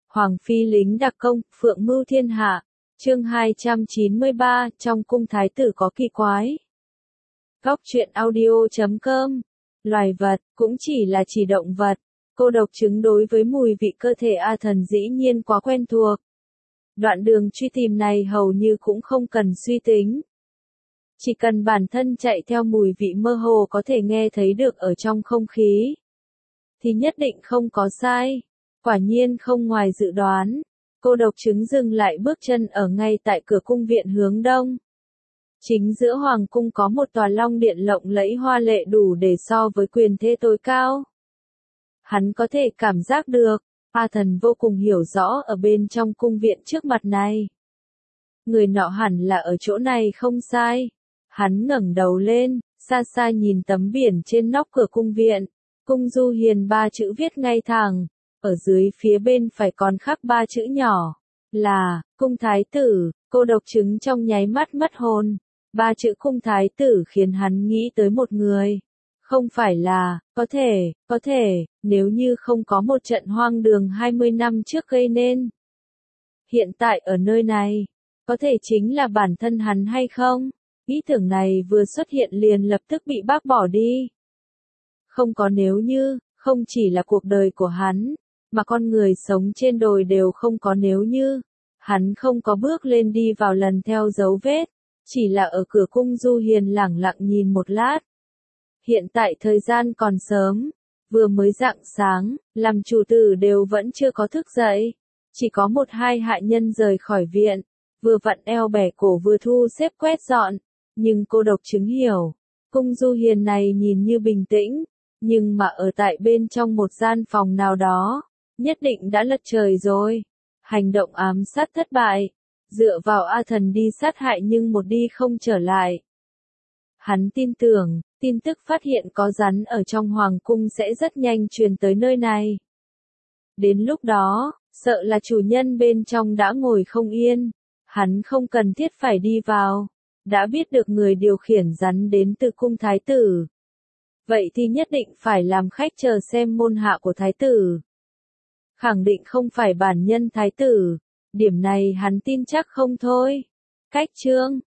Hoàng phi lính đặc công, phượng mưu thiên hạ. Chương 293, trong cung thái tử có kỳ quái. Góc truyện audio.com. Loài vật, cũng chỉ là chỉ động vật. Cô độc trứng đối với mùi vị cơ thể A Thần dĩ nhiên quá quen thuộc. Đoạn đường truy tìm này hầu như cũng không cần suy tính. Chỉ cần bản thân chạy theo mùi vị mơ hồ có thể nghe thấy được ở trong không khí, thì nhất định không có sai. Quả nhiên không ngoài dự đoán, cô độc trứng dừng lại bước chân ở ngay tại cửa cung viện hướng đông. Chính giữa hoàng cung có một tòa long điện lộng lẫy hoa lệ đủ để so với quyền thế tối cao. Hắn có thể cảm giác được, A Thần vô cùng hiểu rõ ở bên trong cung viện trước mặt này. Người nọ hẳn là ở chỗ này không sai. Hắn ngẩng đầu lên, xa xa nhìn tấm biển trên nóc cửa cung viện. Cung Du Hiền ba chữ viết ngay thẳng, ở dưới phía bên phải còn khắc ba chữ nhỏ, là, cung thái tử. Cô độc trứng trong nháy mắt mất hồn. Ba chữ cung thái tử khiến hắn nghĩ tới một người. Không phải là, có thể, nếu như không có một trận hoang đường 20 năm trước gây nên. Hiện tại ở nơi này, có thể chính là bản thân hắn hay không? Ý tưởng này vừa xuất hiện liền lập tức bị bác bỏ đi. Không có nếu như, không chỉ là cuộc đời của hắn, mà con người sống trên đồi đều không có nếu như. Hắn không có bước lên đi vào lần theo dấu vết, chỉ là ở cửa cung Du Hiền lẳng lặng nhìn một lát. Hiện tại thời gian còn sớm, vừa mới rạng sáng, làm chủ tử đều vẫn chưa có thức dậy. Chỉ có một hai hạ nhân rời khỏi viện, vừa vặn eo bẻ cổ vừa thu xếp quét dọn. Nhưng cô độc trứng hiểu, cung Du Hiền này nhìn như bình tĩnh, nhưng mà ở tại bên trong một gian phòng nào đó, nhất định đã lật trời rồi. Hành động ám sát thất bại, dựa vào A Thần đi sát hại nhưng một đi không trở lại. Hắn tin tưởng, tin tức phát hiện có rắn ở trong hoàng cung sẽ rất nhanh truyền tới nơi này. Đến lúc đó, sợ là chủ nhân bên trong đã ngồi không yên, hắn không cần thiết phải đi vào. Đã biết được người điều khiển rắn đến từ cung thái tử. Vậy thì nhất định phải làm khách chờ xem môn hạ của thái tử. Khẳng định không phải bản nhân thái tử. Điểm này hắn tin chắc không thôi. Cách chương